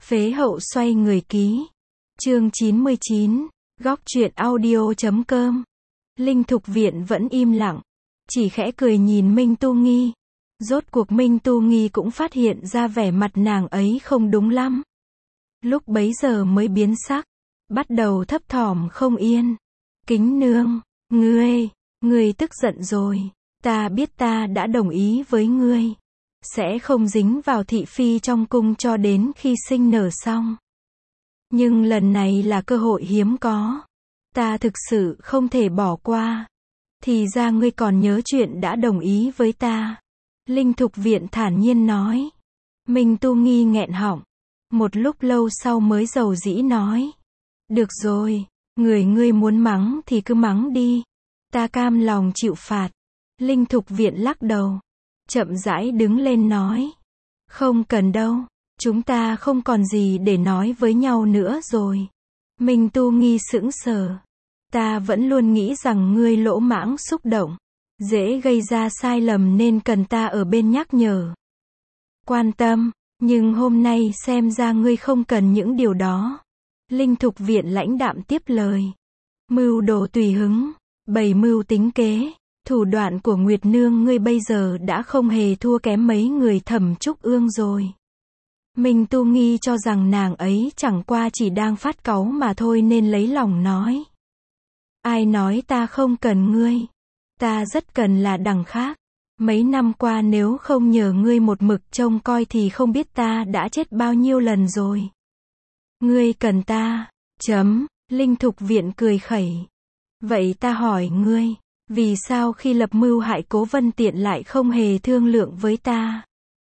Phế hậu xoay người ký. Chương 99. Góc truyện audio.com. Linh Thục Viện vẫn im lặng, chỉ khẽ cười nhìn Minh Tu Nghi. Rốt cuộc Minh Tu Nghi cũng phát hiện ra vẻ mặt nàng ấy không đúng lắm. Lúc bấy giờ mới biến sắc, bắt đầu thấp thỏm không yên. Kính nương, ngươi tức giận rồi. Ta biết ta đã đồng ý với ngươi, sẽ không dính vào thị phi trong cung cho đến khi sinh nở xong. Nhưng lần này là cơ hội hiếm có, ta thực sự không thể bỏ qua. Thì ra ngươi còn nhớ chuyện đã đồng ý với ta. Linh Thục Viện thản nhiên nói. Minh Tu Nghi nghẹn họng, một lúc lâu sau mới dầu dĩ nói. Được rồi, ngươi muốn mắng thì cứ mắng đi, ta cam lòng chịu phạt. Linh Thục Viện lắc đầu, chậm rãi đứng lên nói. Không cần đâu, chúng ta không còn gì để nói với nhau nữa rồi. Minh Tu Nghi sững sờ. Ta vẫn luôn nghĩ rằng ngươi lỗ mãng xúc động, dễ gây ra sai lầm nên cần ta ở bên nhắc nhở, quan tâm, nhưng hôm nay xem ra ngươi không cần những điều đó. Linh Thục Viện lãnh đạm tiếp lời. Mưu đồ tùy hứng, bày mưu tính kế, thủ đoạn của Nguyệt Nương ngươi bây giờ đã không hề thua kém mấy người Thẩm Trúc Ương rồi. Minh Tu Nghi cho rằng nàng ấy chẳng qua chỉ đang phát cáu mà thôi nên lấy lòng nói. Ai nói ta không cần ngươi? Ta rất cần là đằng khác. Mấy năm qua nếu không nhờ ngươi một mực trông coi thì không biết ta đã chết bao nhiêu lần rồi. Ngươi cần ta. Linh Thục Viện cười khẩy. Vậy ta hỏi ngươi, vì sao khi lập mưu hại Cố Vân Tiện lại không hề thương lượng với ta?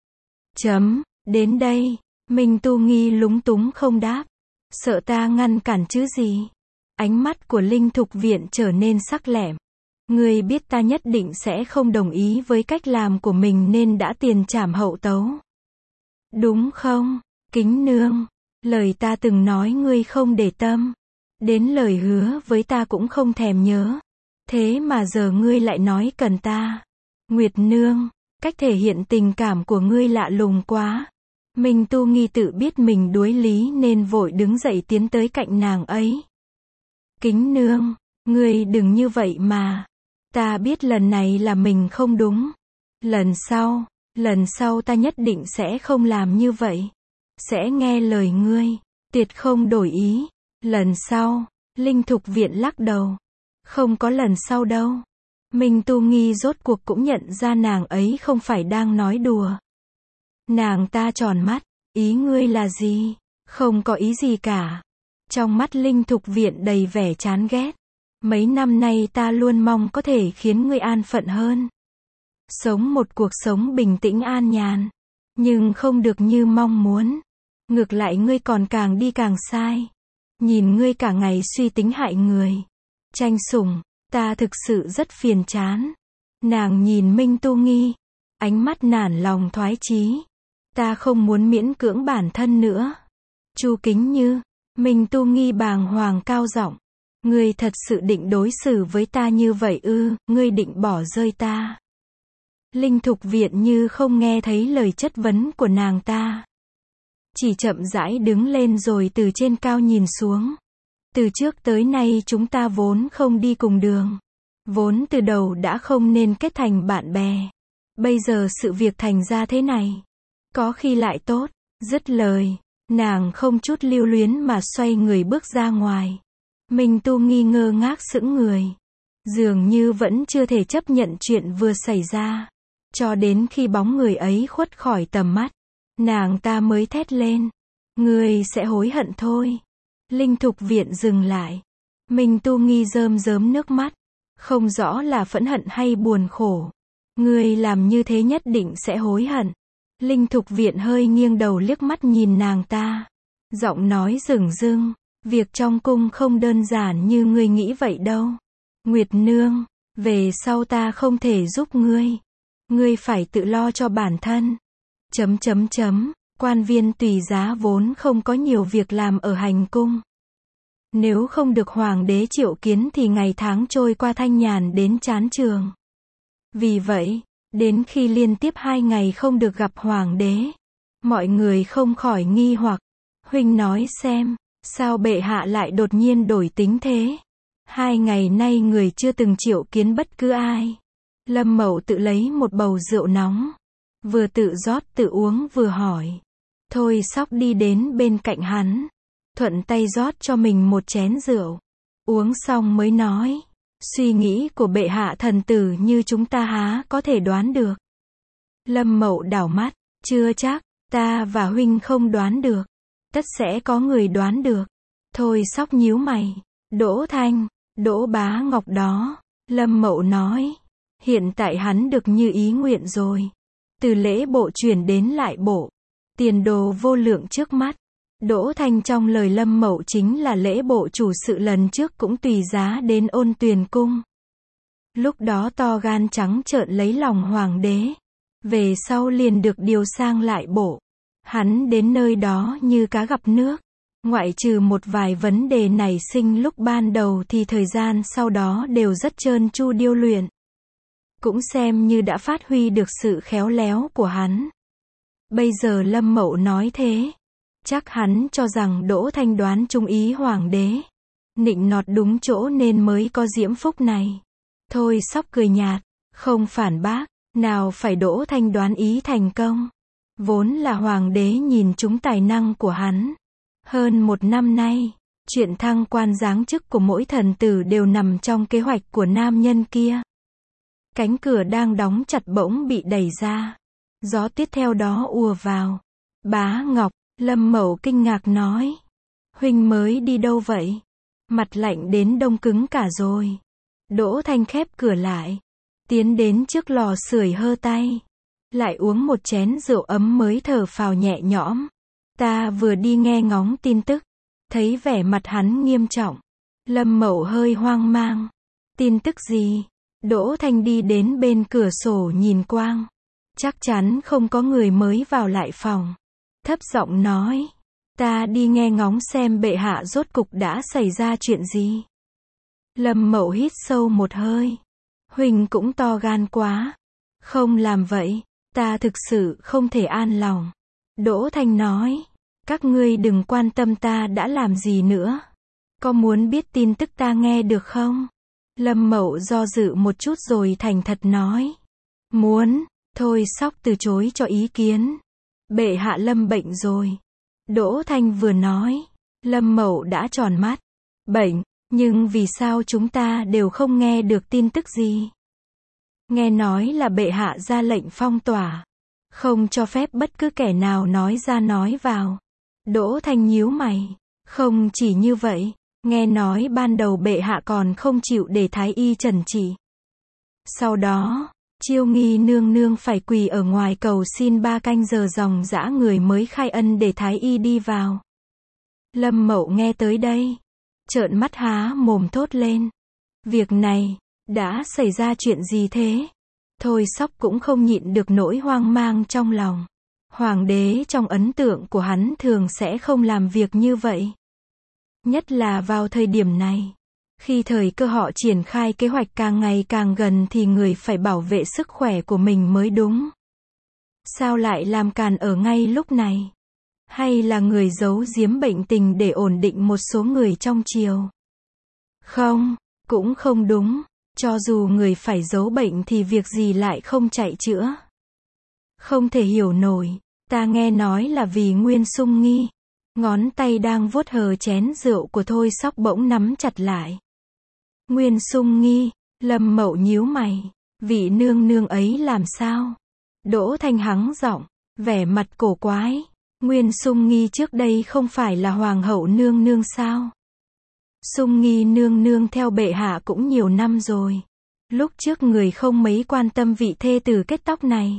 Đến đây, Minh Tu Nghi lúng túng không đáp. Sợ ta ngăn cản chứ gì? Ánh mắt của Linh Thục Viện trở nên sắc lẻm. Ngươi biết ta nhất định sẽ không đồng ý với cách làm của mình nên đã tiền trảm hậu tấu. Đúng không, kính nương? Lời ta từng nói ngươi không để tâm. Đến lời hứa với ta cũng không thèm nhớ. Thế mà giờ ngươi lại nói cần ta. Nguyệt Nương, cách thể hiện tình cảm của ngươi lạ lùng quá. Minh Tu Nghi tự biết mình đuối lý nên vội đứng dậy tiến tới cạnh nàng ấy. Kính nương, ngươi đừng như vậy mà. Ta biết lần này là mình không đúng. Lần sau ta nhất định sẽ không làm như vậy. Sẽ nghe lời ngươi, tuyệt không đổi ý. Lần sau, Linh Thục Viện lắc đầu. Không có lần sau đâu. Minh Tu Nghi rốt cuộc cũng nhận ra nàng ấy không phải đang nói đùa. Nàng ta tròn mắt, ý ngươi là gì? Không có ý gì cả. Trong mắt Linh Thục Viện đầy vẻ chán ghét. Mấy năm nay ta luôn mong có thể khiến ngươi an phận hơn. Sống một cuộc sống bình tĩnh an nhàn. Nhưng không được như mong muốn. Ngược lại ngươi còn càng đi càng sai. Nhìn ngươi cả ngày suy tính hại người. Tranh sủng, ta thực sự rất phiền chán. Nàng nhìn Minh Tu Nghi. Ánh mắt nản lòng thoái chí. Ta không muốn miễn cưỡng bản thân nữa. Chu Kính Như. Minh Tu Nghi bàng hoàng cao giọng. Ngươi thật sự định đối xử với ta như vậy ư? Ngươi định bỏ rơi ta? Linh Thục Viện như không nghe thấy lời chất vấn của nàng ta. Chỉ chậm rãi đứng lên rồi từ trên cao nhìn xuống. Từ trước tới nay chúng ta vốn không đi cùng đường. Vốn từ đầu đã không nên kết thành bạn bè. Bây giờ sự việc thành ra thế này. Có khi lại tốt. Dứt lời, nàng không chút lưu luyến mà xoay người bước ra ngoài. Minh Tu Nghi ngơ ngác sững người. Dường như vẫn chưa thể chấp nhận chuyện vừa xảy ra. Cho đến khi bóng người ấy khuất khỏi tầm mắt, nàng ta mới thét lên. Ngươi sẽ hối hận thôi. Linh Thục Viện dừng lại. Minh Tu Nghi rơm rớm nước mắt. Không rõ là phẫn hận hay buồn khổ. Ngươi làm như thế nhất định sẽ hối hận. Linh Thục Viện hơi nghiêng đầu liếc mắt nhìn nàng ta. Giọng nói dửng dưng. Việc trong cung không đơn giản như ngươi nghĩ vậy đâu. Nguyệt Nương, về sau ta không thể giúp ngươi. Ngươi phải tự lo cho bản thân. Quan viên tùy giá vốn không có nhiều việc làm ở hành cung. Nếu không được hoàng đế triệu kiến thì ngày tháng trôi qua thanh nhàn đến chán trường. Vì vậy, đến khi liên tiếp 2 ngày không được gặp hoàng đế, mọi người không khỏi nghi hoặc. Huynh nói xem, sao bệ hạ lại đột nhiên đổi tính thế? 2 ngày nay người chưa từng triệu kiến bất cứ ai. Lâm Mậu tự lấy một bầu rượu nóng, vừa tự rót tự uống vừa hỏi. Thôi Sóc đi đến bên cạnh hắn, thuận tay rót cho mình một chén rượu. Uống xong mới nói, suy nghĩ của bệ hạ thần tử như chúng ta há có thể đoán được. Lâm Mậu đảo mắt, chưa chắc, ta và huynh không đoán được. Tất sẽ có người đoán được. Thôi Sóc nhíu mày, Đỗ Thanh, Đỗ Bá Ngọc đó. Lâm Mậu nói, hiện tại hắn được như ý nguyện rồi. Từ lễ bộ chuyển đến lại bộ, tiền đồ vô lượng trước mắt. Đỗ Thanh trong lời Lâm Mậu chính là lễ bộ chủ sự lần trước cũng tùy giá đến Ôn Tuyền cung. Lúc đó to gan trắng trợn lấy lòng hoàng đế. Về sau liền được điều sang lại bộ. Hắn đến nơi đó như cá gặp nước. Ngoại trừ một vài vấn đề nảy sinh lúc ban đầu thì thời gian sau đó đều rất trơn tru điêu luyện. Cũng xem như đã phát huy được sự khéo léo của hắn. Bây giờ Lâm Mậu nói thế, chắc hắn cho rằng Đỗ Thanh đoán trung ý hoàng đế. Nịnh nọt đúng chỗ nên mới có diễm phúc này. Thôi Sóc cười nhạt, không phản bác, nào phải Đỗ Thanh đoán ý thành công. Vốn là hoàng đế nhìn trúng tài năng của hắn. Hơn 1 năm nay, chuyện thăng quan giáng chức của mỗi thần tử đều nằm trong kế hoạch của nam nhân kia. Cánh cửa đang đóng chặt bỗng bị đẩy ra. Gió tuyết theo đó ùa vào. Bá Ngọc, Lâm Mậu kinh ngạc nói. Huynh mới đi đâu vậy? Mặt lạnh đến đông cứng cả rồi. Đỗ Thanh khép cửa lại. Tiến đến trước lò sưởi hơ tay. Lại uống một chén rượu ấm mới thở phào nhẹ nhõm. Ta vừa đi nghe ngóng tin tức. Thấy vẻ mặt hắn nghiêm trọng. Lâm Mậu hơi hoang mang. Tin tức gì? Đỗ Thanh đi đến bên cửa sổ nhìn quang. Chắc chắn không có người mới vào lại phòng. Thấp giọng nói. Ta đi nghe ngóng xem bệ hạ rốt cục đã xảy ra chuyện gì. Lâm Mậu hít sâu một hơi. Huynh cũng to gan quá. Không làm vậy, ta thực sự không thể an lòng. Đỗ Thanh nói. Các ngươi đừng quan tâm ta đã làm gì nữa. Có muốn biết tin tức ta nghe được không? Lâm Mậu do dự một chút rồi thành thật nói. Muốn. Thôi Sóc từ chối cho ý kiến. Bệ hạ lâm bệnh rồi. Đỗ Thanh vừa nói. Lâm Mậu đã tròn mắt. Bệnh, nhưng vì sao chúng ta đều không nghe được tin tức gì? Nghe nói là bệ hạ ra lệnh phong tỏa. Không cho phép bất cứ kẻ nào nói ra nói vào. Đỗ Thanh nhíu mày. Không chỉ như vậy. Nghe nói ban đầu bệ hạ còn không chịu để thái y trần trị. Sau đó, Chiêu Nghi nương nương phải quỳ ở ngoài cầu xin 3 canh giờ ròng rã người mới khai ân để thái y đi vào. Lâm Mậu nghe tới đây, trợn mắt há mồm thốt lên. Việc này, đã xảy ra chuyện gì thế? Thôi Sóc cũng không nhịn được nỗi hoang mang trong lòng. Hoàng đế trong ấn tượng của hắn thường sẽ không làm việc như vậy. Nhất là vào thời điểm này. Khi thời cơ họ triển khai kế hoạch càng ngày càng gần thì người phải bảo vệ sức khỏe của mình mới đúng. Sao lại làm càn ở ngay lúc này? Hay là người giấu giếm bệnh tình để ổn định một số người trong triều? Không, cũng không đúng. Cho dù người phải giấu bệnh thì việc gì lại không chạy chữa? Không thể hiểu nổi. Ta nghe nói là vì Nguyên Sung Nghi. Ngón tay đang vuốt hờ chén rượu của Thôi Sóc bỗng nắm chặt lại. Nguyên Sung Nghi, Lâm Mậu nhíu mày. Vị nương nương ấy làm sao? Đỗ Thanh hắng giọng, vẻ mặt cổ quái. Nguyên Sung Nghi trước đây không phải là hoàng hậu nương nương sao? Sung Nghi nương nương theo bệ hạ cũng nhiều năm rồi. Lúc trước người không mấy quan tâm vị thê tử kết tóc này.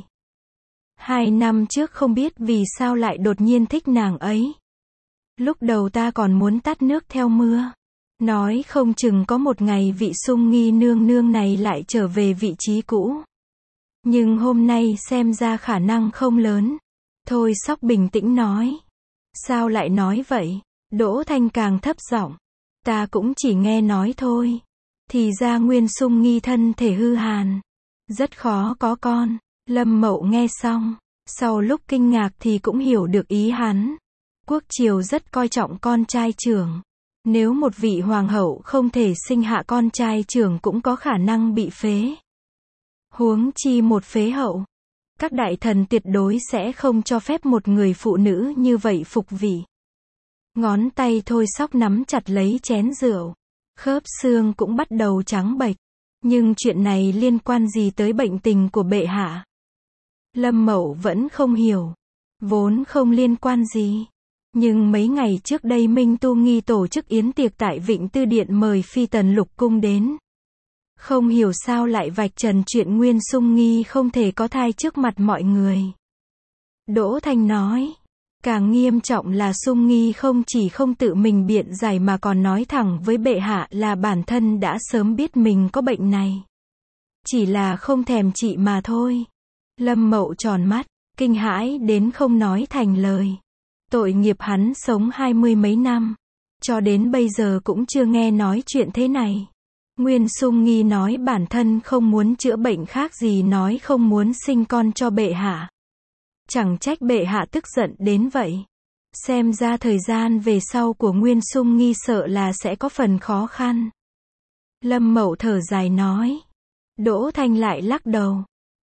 2 năm trước không biết vì sao lại đột nhiên thích nàng ấy. Lúc đầu ta còn muốn tát nước theo mưa. Nói không chừng có một ngày vị Sung Nghi nương nương này lại trở về vị trí cũ. Nhưng hôm nay xem ra khả năng không lớn. Thôi Sóc bình tĩnh nói. Sao lại nói vậy? Đỗ Thanh càng thấp giọng. Ta cũng chỉ nghe nói thôi. Thì ra Nguyên Sung Nghi thân thể hư hàn. Rất khó có con. Lâm Mậu nghe xong. Sau lúc kinh ngạc thì cũng hiểu được ý hắn. Quốc triều rất coi trọng con trai trưởng. Nếu một vị hoàng hậu không thể sinh hạ con trai trưởng cũng có khả năng bị phế. Huống chi một phế hậu. Các đại thần tuyệt đối sẽ không cho phép một người phụ nữ như vậy phục vị. Ngón tay Thôi Sóc nắm chặt lấy chén rượu. Khớp xương cũng bắt đầu trắng bệch. Nhưng chuyện này liên quan gì tới bệnh tình của bệ hạ? Lâm Mậu vẫn không hiểu. Vốn không liên quan gì. Nhưng mấy ngày trước đây Minh Tu Nghi tổ chức yến tiệc tại Vịnh Tư Điện mời phi tần lục cung đến. Không hiểu sao lại vạch trần chuyện Nguyên Sung Nghi không thể có thai trước mặt mọi người. Đỗ Thanh nói. Càng nghiêm trọng là Sung Nghi không chỉ không tự mình biện giải mà còn nói thẳng với bệ hạ là bản thân đã sớm biết mình có bệnh này. Chỉ là không thèm trị mà thôi. Lâm Mậu tròn mắt, kinh hãi đến không nói thành lời. Tội nghiệp hắn sống 20 mấy năm. Cho đến bây giờ cũng chưa nghe nói chuyện thế này. Nguyên Sung Nghi nói bản thân không muốn chữa bệnh khác gì nói không muốn sinh con cho bệ hạ. Chẳng trách bệ hạ tức giận đến vậy. Xem ra thời gian về sau của Nguyên Sung Nghi sợ là sẽ có phần khó khăn. Lâm Mậu thở dài nói. Đỗ Thanh lại lắc đầu.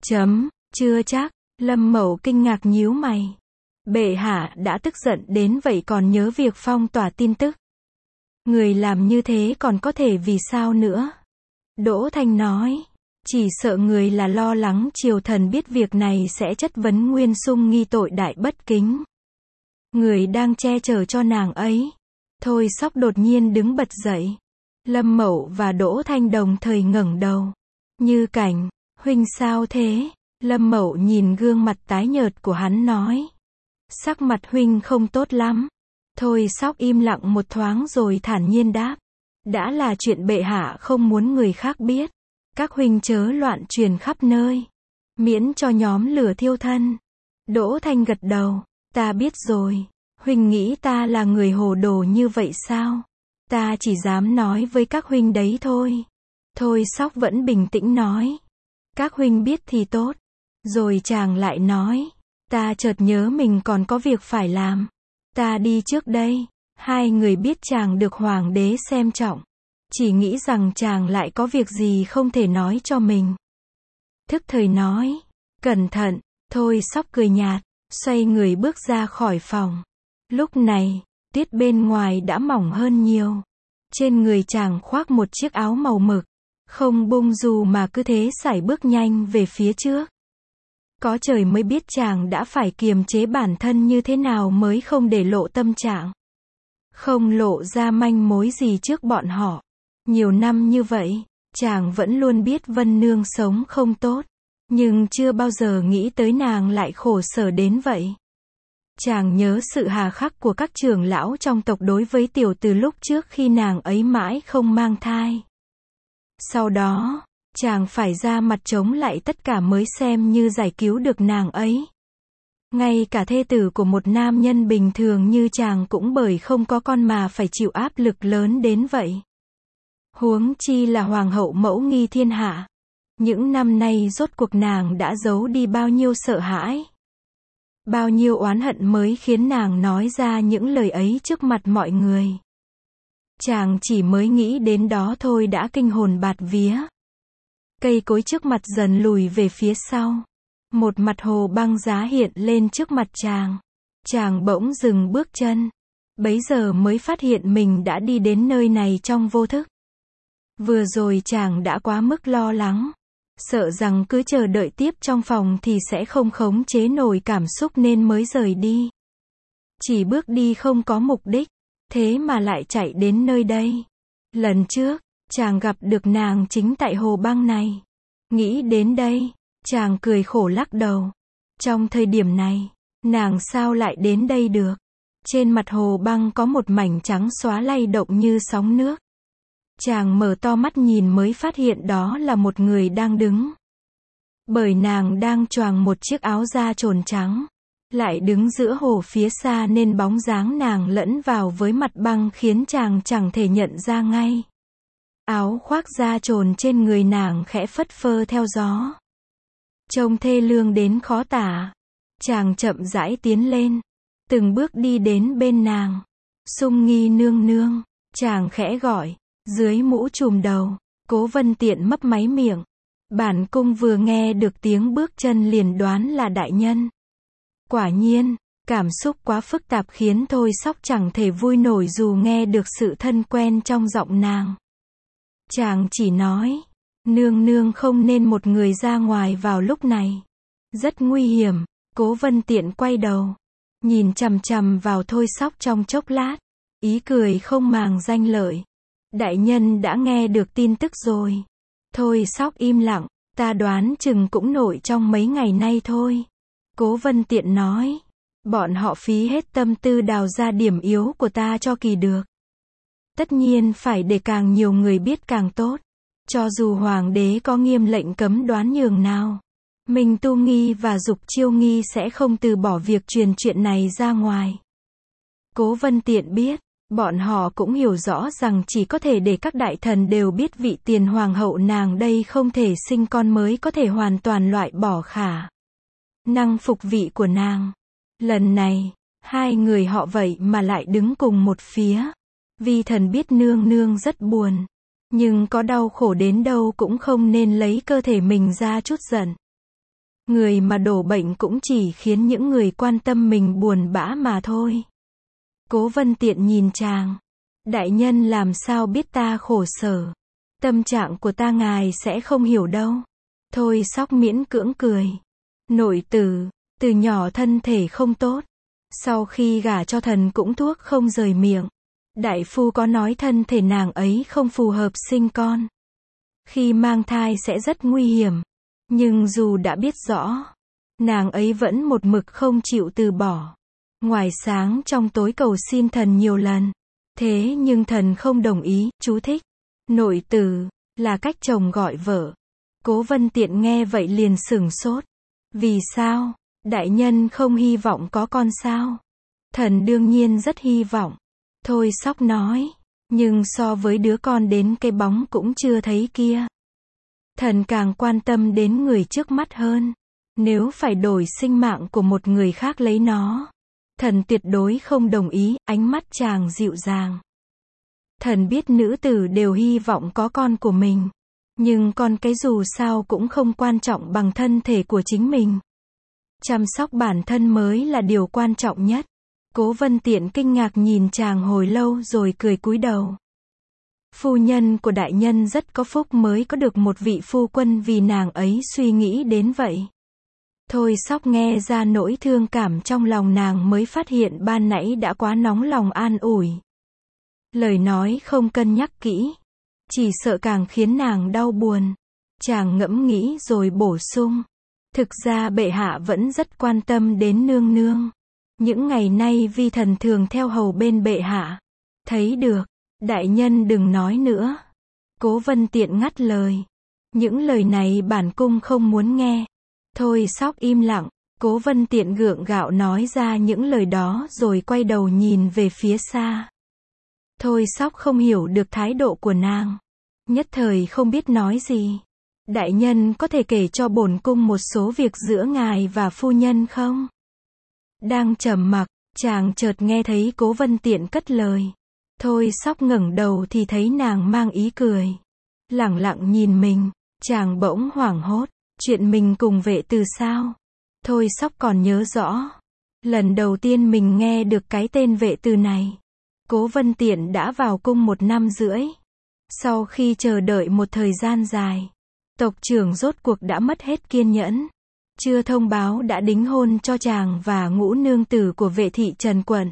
Chưa chắc. Lâm Mậu kinh ngạc nhíu mày. Bệ hạ đã tức giận đến vậy còn nhớ việc phong tỏa tin tức. Người làm như thế còn có thể vì sao nữa? Đỗ Thanh nói. Chỉ sợ người là lo lắng triều thần biết việc này sẽ chất vấn Nguyên Sung Nghi tội đại bất kính. Người đang che chở cho nàng ấy. Thôi Sóc đột nhiên đứng bật dậy. Lâm Mậu và Đỗ Thanh đồng thời ngẩng đầu. Như Cảnh, huynh sao thế? Lâm Mậu nhìn gương mặt tái nhợt của hắn nói. Sắc mặt huynh không tốt lắm. Thôi Sóc im lặng một thoáng rồi thản nhiên đáp. Đã là chuyện bệ hạ không muốn người khác biết. Các huynh chớ loạn truyền khắp nơi. Miễn cho nhóm lửa thiêu thân. Đỗ Thanh gật đầu. Ta biết rồi. Huynh nghĩ ta là người hồ đồ như vậy sao? Ta chỉ dám nói với các huynh đấy thôi. Thôi Sóc vẫn bình tĩnh nói. Các huynh biết thì tốt. Rồi chàng lại nói. Ta chợt nhớ mình còn có việc phải làm. Ta đi trước đây. Hai người biết chàng được hoàng đế xem trọng. Chỉ nghĩ rằng chàng lại có việc gì không thể nói cho mình. Thức thời nói. Cẩn thận. Thôi Sóc cười nhạt. Xoay người bước ra khỏi phòng. Lúc này, tuyết bên ngoài đã mỏng hơn nhiều. Trên người chàng khoác một chiếc áo màu mực. Không bung dù mà cứ thế sải bước nhanh về phía trước. Có trời mới biết chàng đã phải kiềm chế bản thân như thế nào mới không để lộ tâm trạng. Không lộ ra manh mối gì trước bọn họ. Nhiều năm như vậy, chàng vẫn luôn biết Vân Nương sống không tốt. Nhưng chưa bao giờ nghĩ tới nàng lại khổ sở đến vậy. Chàng nhớ sự hà khắc của các trưởng lão trong tộc đối với tiểu từ lúc trước khi nàng ấy mãi không mang thai. Sau đó, chàng phải ra mặt chống lại tất cả mới xem như giải cứu được nàng ấy. Ngay cả thê tử của một nam nhân bình thường như chàng cũng bởi không có con mà phải chịu áp lực lớn đến vậy. Huống chi là hoàng hậu mẫu nghi thiên hạ. Những năm nay rốt cuộc nàng đã giấu đi bao nhiêu sợ hãi. Bao nhiêu oán hận mới khiến nàng nói ra những lời ấy trước mặt mọi người. Chàng chỉ mới nghĩ đến đó thôi đã kinh hồn bạt vía. Cây cối trước mặt dần lùi về phía sau. Một mặt hồ băng giá hiện lên trước mặt chàng. Chàng bỗng dừng bước chân. Bấy giờ mới phát hiện mình đã đi đến nơi này trong vô thức. Vừa rồi chàng đã quá mức lo lắng. Sợ rằng cứ chờ đợi tiếp trong phòng thì sẽ không khống chế nổi cảm xúc nên mới rời đi. Chỉ bước đi không có mục đích. Thế mà lại chạy đến nơi đây. Lần trước, chàng gặp được nàng chính tại hồ băng này. Nghĩ đến đây, chàng cười khổ lắc đầu. Trong thời điểm này, nàng sao lại đến đây được? Trên mặt hồ băng có một mảnh trắng xóa lay động như sóng nước. Chàng mở to mắt nhìn mới phát hiện đó là một người đang đứng. Bởi nàng đang choàng một chiếc áo da trồn trắng. Lại đứng giữa hồ phía xa nên bóng dáng nàng lẫn vào với mặt băng khiến chàng chẳng thể nhận ra ngay. Áo khoác da trồn trên người nàng khẽ phất phơ theo gió. Trông thê lương đến khó tả. Chàng chậm rãi tiến lên. từng bước đi đến bên nàng. Sung Nghi nương nương, chàng khẽ gọi, dưới mũ trùm đầu. Cố Vân Tiện mấp máy miệng. Bản cung vừa nghe được tiếng bước chân liền đoán là đại nhân. Quả nhiên, cảm xúc quá phức tạp khiến Thôi Sóc chẳng thể vui nổi dù nghe được sự thân quen trong giọng nàng. Chàng chỉ nói, nương nương không nên một người ra ngoài vào lúc này. Rất nguy hiểm. Cố Vân Tiện quay đầu, nhìn chằm chằm vào Thôi Sóc trong chốc lát, ý cười không màng danh lợi. Đại nhân đã nghe được tin tức rồi. Thôi Sóc im lặng, ta đoán chừng cũng nổi trong mấy ngày nay thôi. Cố Vân Tiện nói, bọn họ phí hết tâm tư đào ra điểm yếu của ta cho kỳ được. Tất nhiên phải để càng nhiều người biết càng tốt. Cho dù hoàng đế có nghiêm lệnh cấm đoán nhường nào, Minh Tu Nghi và Dục Chiêu Nghi sẽ không từ bỏ việc truyền chuyện này ra ngoài. Cố Vân Tiện biết, bọn họ cũng hiểu rõ rằng chỉ có thể để các đại thần đều biết vị tiền hoàng hậu nàng đây không thể sinh con mới có thể hoàn toàn loại bỏ khả năng phục vị của nàng. Lần này, hai người họ vậy mà lại đứng cùng một phía. Vi thần biết nương nương rất buồn, nhưng có đau khổ đến đâu cũng không nên lấy cơ thể mình ra chút giận. Người mà đổ bệnh cũng chỉ khiến những người quan tâm mình buồn bã mà thôi. Cố Vân Tiện nhìn chàng. Đại nhân làm sao biết ta khổ sở. Tâm trạng của ta ngài sẽ không hiểu đâu. Thôi Sóc miễn cưỡng cười. Nội tử, từ nhỏ thân thể không tốt. Sau khi gả cho thần cũng thuốc không rời miệng. Đại phu có nói thân thể nàng ấy không phù hợp sinh con. Khi mang thai sẽ rất nguy hiểm. Nhưng dù đã biết rõ, nàng ấy vẫn một mực không chịu từ bỏ. Ngoài sáng trong tối cầu xin thần nhiều lần. Thế nhưng thần không đồng ý. Chú thích. Nội tử là cách chồng gọi vợ. Cố Vân Tiện nghe vậy liền sửng sốt. Vì sao? Đại nhân không hy vọng có con sao? Thần đương nhiên rất hy vọng. Thôi Sóc nói. Nhưng so với đứa con đến cái bóng cũng chưa thấy kia, thần càng quan tâm đến người trước mắt hơn. Nếu phải đổi sinh mạng của một người khác lấy nó, thần tuyệt đối không đồng ý. Ánh mắt chàng dịu dàng. Thần biết nữ tử đều hy vọng có con của mình. Nhưng con cái dù sao cũng không quan trọng bằng thân thể của chính mình. Chăm sóc bản thân mới là điều quan trọng nhất. Cố Vân Tiện kinh ngạc nhìn chàng hồi lâu rồi cười cúi đầu. Phu nhân của đại nhân rất có phúc mới có được một vị phu quân vì nàng ấy suy nghĩ đến vậy. Thôi Sóc nghe ra nỗi thương cảm trong lòng nàng mới phát hiện ban nãy đã quá nóng lòng an ủi. Lời nói không cân nhắc kỹ, chỉ sợ càng khiến nàng đau buồn. Chàng ngẫm nghĩ rồi bổ sung. Thực ra bệ hạ vẫn rất quan tâm đến nương nương. Những ngày nay vi thần thường theo hầu bên bệ hạ. Thấy được, đại nhân đừng nói nữa. Cố Vân Tiện ngắt lời. Những lời này bản cung không muốn nghe. Thôi Sóc im lặng. Cố Vân Tiện gượng gạo nói ra những lời đó rồi quay đầu nhìn về phía xa. Thôi Sóc không hiểu được thái độ của nàng. Nhất thời không biết nói gì. Đại nhân có thể kể cho bổn cung một số việc giữa ngài và phu nhân không? Đang trầm mặc, chàng chợt nghe thấy Cố Vân Tiện cất lời. Thôi Sóc ngẩng đầu thì thấy nàng mang ý cười. Lẳng lặng nhìn mình, chàng bỗng hoảng hốt. Chuyện mình cùng Vệ Từ sao? Thôi Sóc còn nhớ rõ. Lần đầu tiên mình nghe được cái tên Vệ Từ này. Cố Vân Tiện đã vào cung 1 năm rưỡi. Sau khi chờ đợi một thời gian dài, tộc trưởng rốt cuộc đã mất hết kiên nhẫn. Chưa thông báo đã đính hôn cho chàng và ngũ nương tử của Vệ thị Trần quận.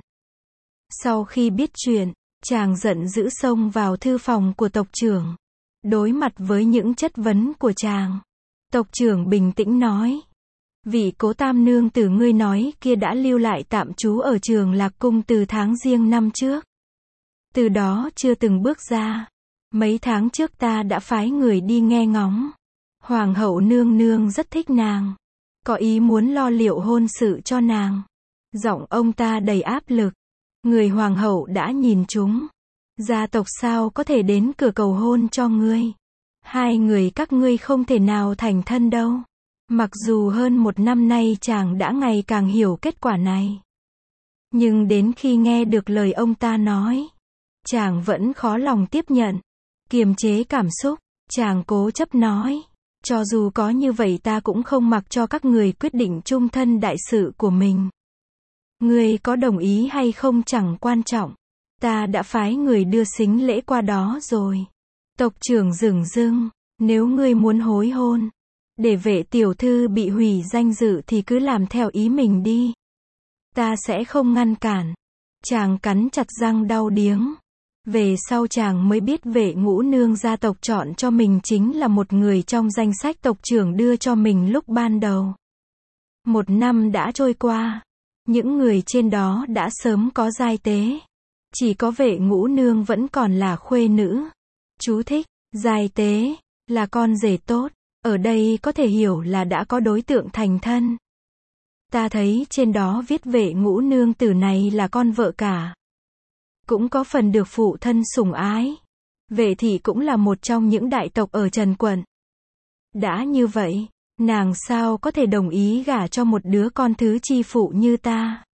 Sau khi biết chuyện, chàng giận dữ xông vào thư phòng của tộc trưởng. Đối mặt với những chất vấn của chàng, tộc trưởng bình tĩnh nói. Vị Cố tam nương tử ngươi nói kia đã lưu lại tạm trú ở Trường Lạc Cung từ tháng Giêng năm trước. Từ đó chưa từng bước ra. Mấy tháng trước ta đã phái người đi nghe ngóng. Hoàng hậu nương nương rất thích nàng. Có ý muốn lo liệu hôn sự cho nàng. Giọng ông ta đầy áp lực. Người hoàng hậu đã nhìn chúng. Gia tộc sao có thể đến cửa cầu hôn cho ngươi. Hai người các ngươi không thể nào thành thân đâu. Mặc dù hơn 1 năm nay chàng đã ngày càng hiểu kết quả này. Nhưng đến khi nghe được lời ông ta nói, chàng vẫn khó lòng tiếp nhận. Kiềm chế cảm xúc, chàng cố chấp nói, cho dù có như vậy ta cũng không mặc cho các người quyết định chung thân đại sự của mình. Ngươi có đồng ý hay không chẳng quan trọng. Ta đã phái người đưa sính lễ qua đó rồi. Tộc trưởng dửng dưng, nếu ngươi muốn hối hôn, để Vệ tiểu thư bị hủy danh dự thì cứ làm theo ý mình đi. Ta sẽ không ngăn cản. Chàng cắn chặt răng đau điếng. Về sau chàng mới biết Vệ Ngũ Nương gia tộc chọn cho mình chính là một người trong danh sách tộc trưởng đưa cho mình lúc ban đầu. 1 năm đã trôi qua. Những người trên đó đã sớm có giai tế. Chỉ có Vệ Ngũ Nương vẫn còn là khuê nữ. Chú thích, giai tế, là con rể tốt. Ở đây có thể hiểu là đã có đối tượng thành thân. Ta thấy trên đó viết Vệ Ngũ Nương tử này là con vợ cả. Cũng có phần được phụ thân sủng ái. Vệ thị cũng là một trong những đại tộc ở Trần Quận. Đã như vậy, nàng sao có thể đồng ý gả cho một đứa con thứ chi phụ như ta?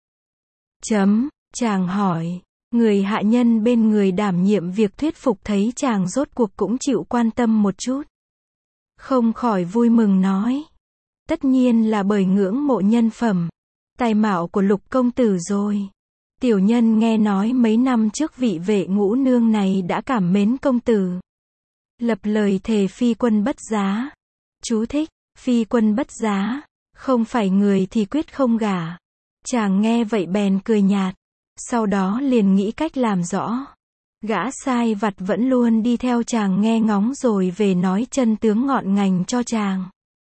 Chàng hỏi. Người hạ nhân bên người đảm nhiệm việc thuyết phục thấy chàng rốt cuộc cũng chịu quan tâm một chút. Không khỏi vui mừng nói. Tất nhiên là bởi ngưỡng mộ nhân phẩm, tài mạo của Lục công tử rồi. Tiểu nhân nghe nói mấy năm trước vị Vệ Ngũ Nương này đã cảm mến công tử. Lập lời thề phi quân bất giá. Chú thích, phi quân bất giá, không phải người thì quyết không gả. Chàng nghe vậy bèn cười nhạt. Sau đó liền nghĩ cách làm rõ. Gã sai vặt vẫn luôn đi theo chàng nghe ngóng rồi về nói chân tướng ngọn ngành cho chàng.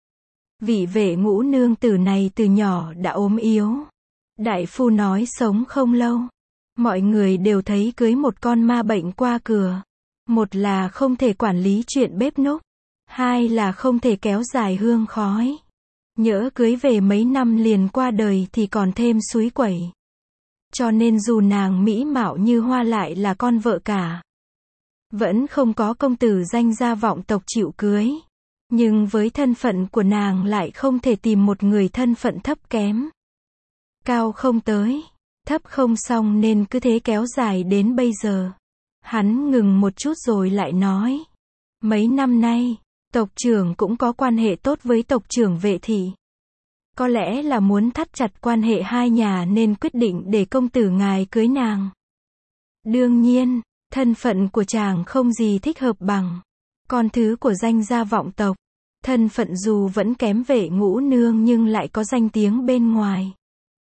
Vị Vệ Ngũ Nương tử này từ nhỏ đã ốm yếu. Đại phu nói sống không lâu. Mọi người đều thấy cưới một con ma bệnh qua cửa. Một là không thể quản lý chuyện bếp núc. Hai là không thể kéo dài hương khói. Nhỡ cưới về mấy năm liền qua đời thì còn thêm suối quẩy. Cho nên dù nàng mỹ mạo như hoa lại là con vợ cả, vẫn không có công tử danh gia vọng tộc chịu cưới. Nhưng với thân phận của nàng lại không thể tìm một người thân phận thấp kém. Cao không tới, thấp không xong nên cứ thế kéo dài đến bây giờ. Hắn ngừng một chút rồi lại nói. Mấy năm nay, tộc trưởng cũng có quan hệ tốt với tộc trưởng Vệ thị. Có lẽ là muốn thắt chặt quan hệ hai nhà nên quyết định để công tử ngài cưới nàng. Đương nhiên, thân phận của chàng không gì thích hợp bằng con thứ của danh gia vọng tộc. Thân phận dù vẫn kém Vệ Ngũ Nương nhưng lại có danh tiếng bên ngoài.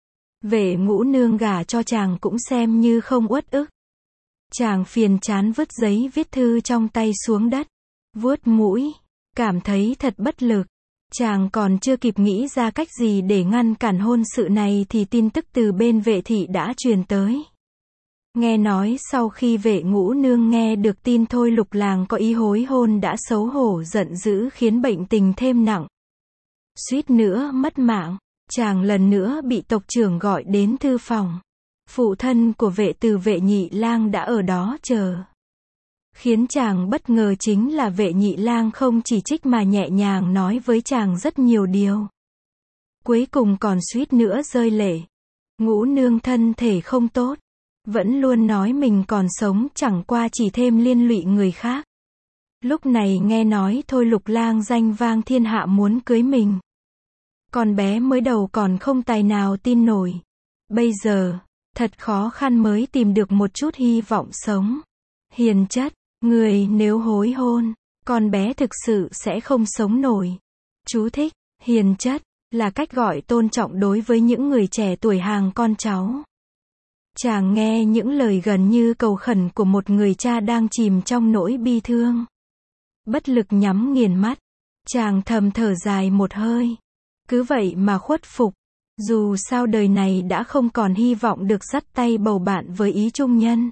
Vệ Ngũ Nương gả cho chàng cũng xem như không uất ức. Chàng phiền chán vứt giấy viết thư trong tay xuống đất, vuốt mũi, cảm thấy thật bất lực. Chàng còn chưa kịp nghĩ ra cách gì để ngăn cản hôn sự này thì tin tức từ bên Vệ thị đã truyền tới. Nghe nói sau khi Vệ Ngũ Nương nghe được tin Thôi Lục Làng có ý hối hôn đã xấu hổ giận dữ khiến bệnh tình thêm nặng. Suýt nữa mất mạng, chàng lần nữa bị tộc trưởng gọi đến thư phòng. Phụ thân của Vệ từ Vệ Nhị Lang đã ở đó chờ. Khiến chàng bất ngờ chính là Vệ Nhị Lang không chỉ trích mà nhẹ nhàng nói với chàng rất nhiều điều. Cuối cùng còn suýt nữa rơi lệ. Ngũ Nương thân thể không tốt, vẫn luôn nói mình còn sống chẳng qua chỉ thêm liên lụy người khác. Lúc này nghe nói Thôi Lục Lang danh vang thiên hạ muốn cưới mình. Con bé mới đầu còn không tài nào tin nổi. Bây giờ, thật khó khăn mới tìm được một chút hy vọng sống. Hiền chất, người nếu hối hôn, con bé thực sự sẽ không sống nổi. Chú thích, hiền chất, là cách gọi tôn trọng đối với những người trẻ tuổi hàng con cháu. Chàng nghe những lời gần như cầu khẩn của một người cha đang chìm trong nỗi bi thương. Bất lực nhắm nghiền mắt, chàng thầm thở dài một hơi. Cứ vậy mà khuất phục. Dù sao đời này đã không còn hy vọng được dắt tay bầu bạn với ý trung nhân.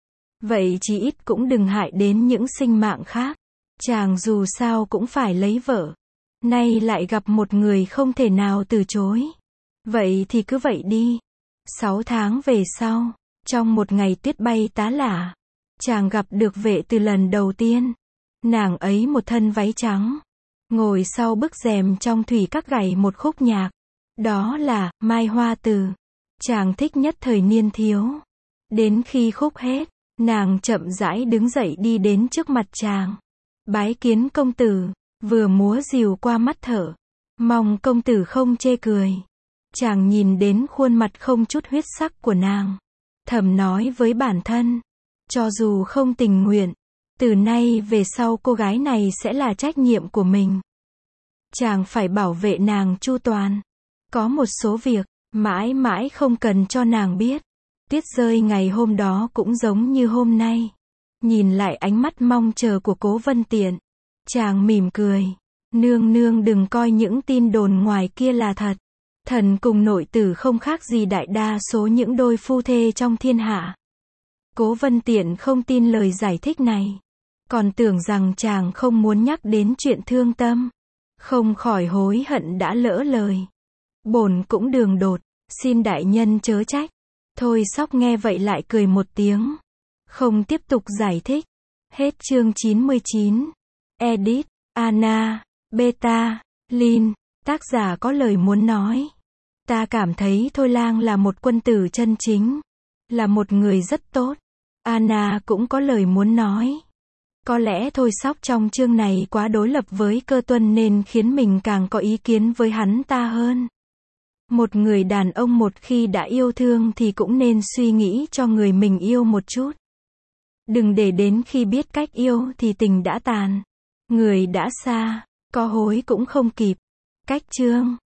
Vậy chí ít cũng đừng hại đến những sinh mạng khác. Chàng dù sao cũng phải lấy vợ. Nay lại gặp một người không thể nào từ chối. Vậy thì cứ vậy đi. 6 tháng về sau, trong một ngày tuyết bay tá lả, chàng gặp được Vệ từ lần đầu tiên. Nàng ấy một thân váy trắng, ngồi sau bức rèm trong thủy các gảy một khúc nhạc. Đó là Mai Hoa Từ. Chàng thích nhất thời niên thiếu. Đến khi khúc hết, nàng chậm rãi đứng dậy đi đến trước mặt chàng. Bái kiến công tử, vừa múa rìu qua mắt thở. Mong công tử không chê cười. Chàng nhìn đến khuôn mặt không chút huyết sắc của nàng. Thầm nói với bản thân. Cho dù không tình nguyện, từ nay về sau cô gái này sẽ là trách nhiệm của mình. Chàng phải bảo vệ nàng chu toàn. Có một số việc, mãi mãi không cần cho nàng biết. Tuyết rơi ngày hôm đó cũng giống như hôm nay. Nhìn lại ánh mắt mong chờ của Cố Vân Tiện. Chàng mỉm cười. Nương nương đừng coi những tin đồn ngoài kia là thật. Thần cùng nội tử không khác gì đại đa số những đôi phu thê trong thiên hạ. Cố Vân Tiện không tin lời giải thích này. Còn tưởng rằng chàng không muốn nhắc đến chuyện thương tâm. Không khỏi hối hận đã lỡ lời. Bổn cũng đường đột, xin đại nhân chớ trách. Thôi Sóc nghe vậy lại cười một tiếng. Không tiếp tục giải thích. Hết chương 99. Edit, Anna, Beta, Lin. Tác giả có lời muốn nói. Ta cảm thấy Thôi Lang là một quân tử chân chính. Là một người rất tốt. Anna cũng có lời muốn nói. Có lẽ Thôi Sóc trong chương này quá đối lập với Cơ Tuân nên khiến mình càng có ý kiến với hắn ta hơn. Một người đàn ông một khi đã yêu thương thì cũng nên suy nghĩ cho người mình yêu một chút. Đừng để đến khi biết cách yêu thì tình đã tàn. Người đã xa, có hối cũng không kịp. Cách chương